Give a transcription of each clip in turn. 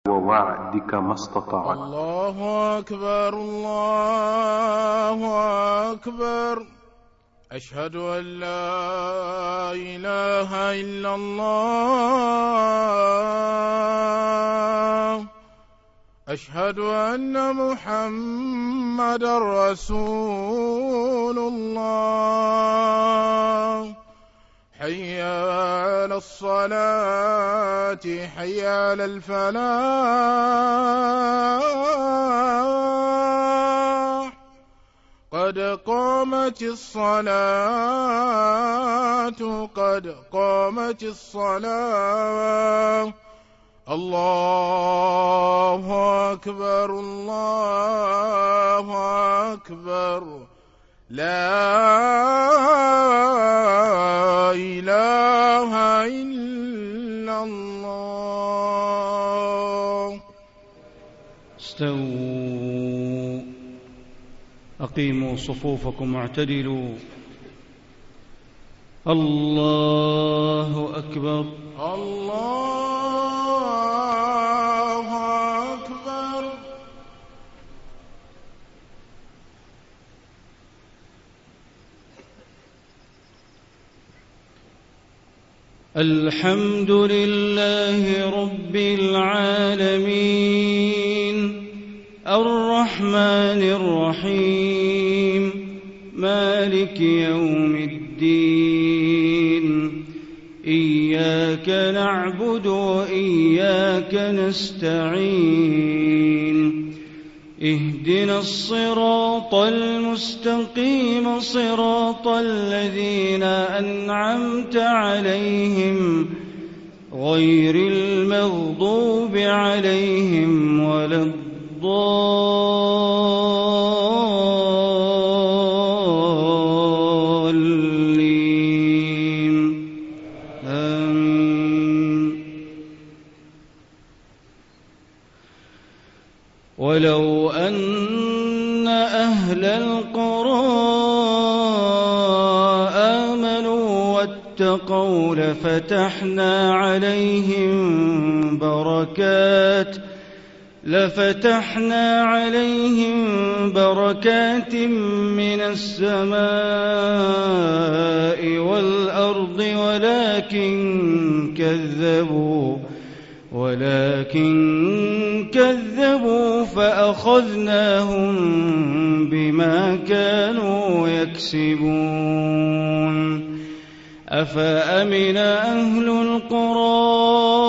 ووعدك ما استطعت. الله أكبر الله أكبر. أشهد أن لا إله إلا الله. أشهد أن محمدًا رسول الله. حي على الصلاة حي على الفلاح. قد قامت الصلاة قد قامت الصلاة. الله أكبر الله أكبر. لا إله إلا الله. استووا أقيموا صفوفكم واعتدلوا. الله أكبر الله أكبر. الحمد لله رب العالمين الرحمن الرحيم مالك يوم الدين. إياك نعبد وإياك نستعين. اهدنا الصراط المستقيم صراط الذين أنعمت عليهم غير المغضوب عليهم ولا الضالين. آمين. ولو أن أهل القرى آمنوا واتقوا لفتحنا عليهم بركات من السماء والأرض ولكن كذبوا فأخذناهم بما كانوا يكسبون. أفأمن أهل القرى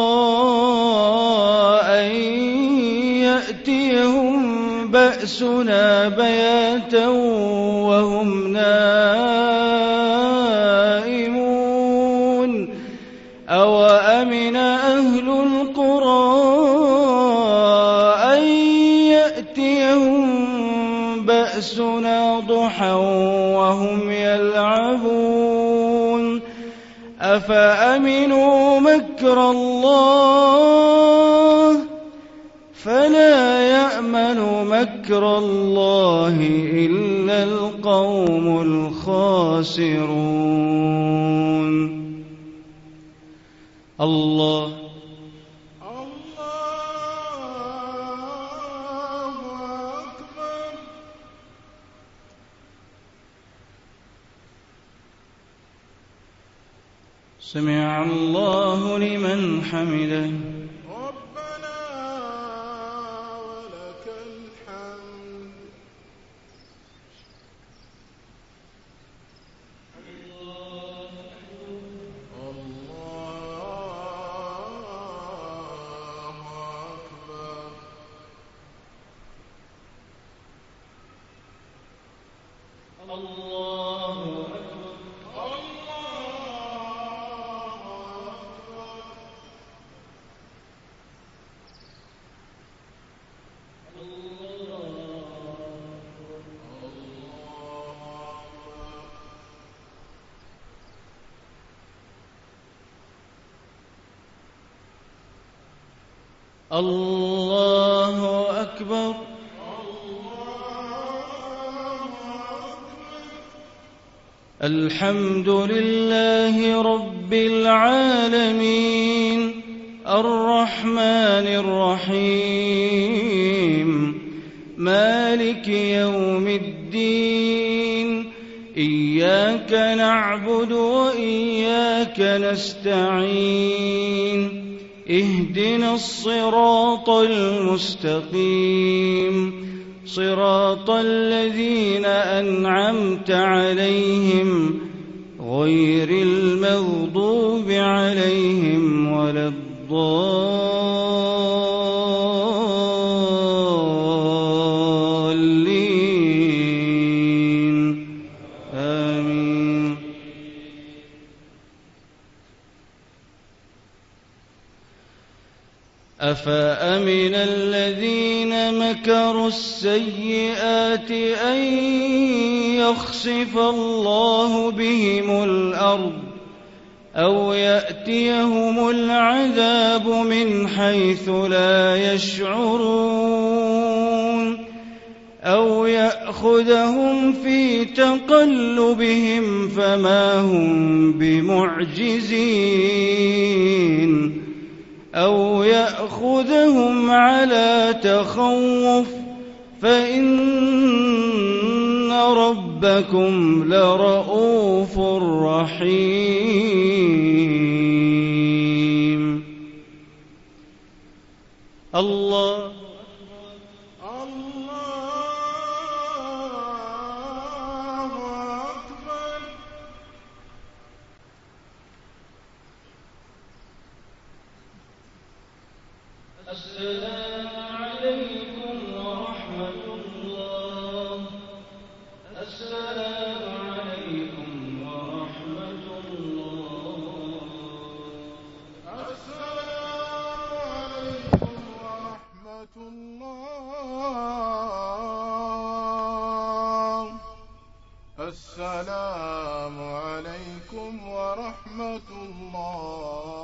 أن يأتيهم بأسنا بياتا وهم نائمون. أوأمن أهل القرى أن يأتيهم بأسنا ضحى وهم يلعبون. أفأمنوا مكر الله فلا يأمن مكر الله إلا القوم الخاسرون. الله أكبر. سمع الله لمن حمده. ربنا ولك الحمد. الله أكبر. الحمد لله رب العالمين الرحمن الرحيم مالك يوم الدين إياك نعبد وإياك نستعين اهدنا الصراط المستقيم صراط الذين أنعمت عليهم غير المغضوب عليهم ولا الضالين آمين. أفأمن الذين مكروا السيئات أن يخسف الله بهم الأرض أو يأتيهم العذاب من حيث لا يشعرون أو يأخذهم في تقلبهم فما هم بمعجزين أو يأخذهم على تخوف فإن ربكم لرؤوف رحيم. الله السلام عليكم ورحمة الله. السلام عليكم ورحمة الله. السلام عليكم ورحمة الله. السلام عليكم ورحمة الله.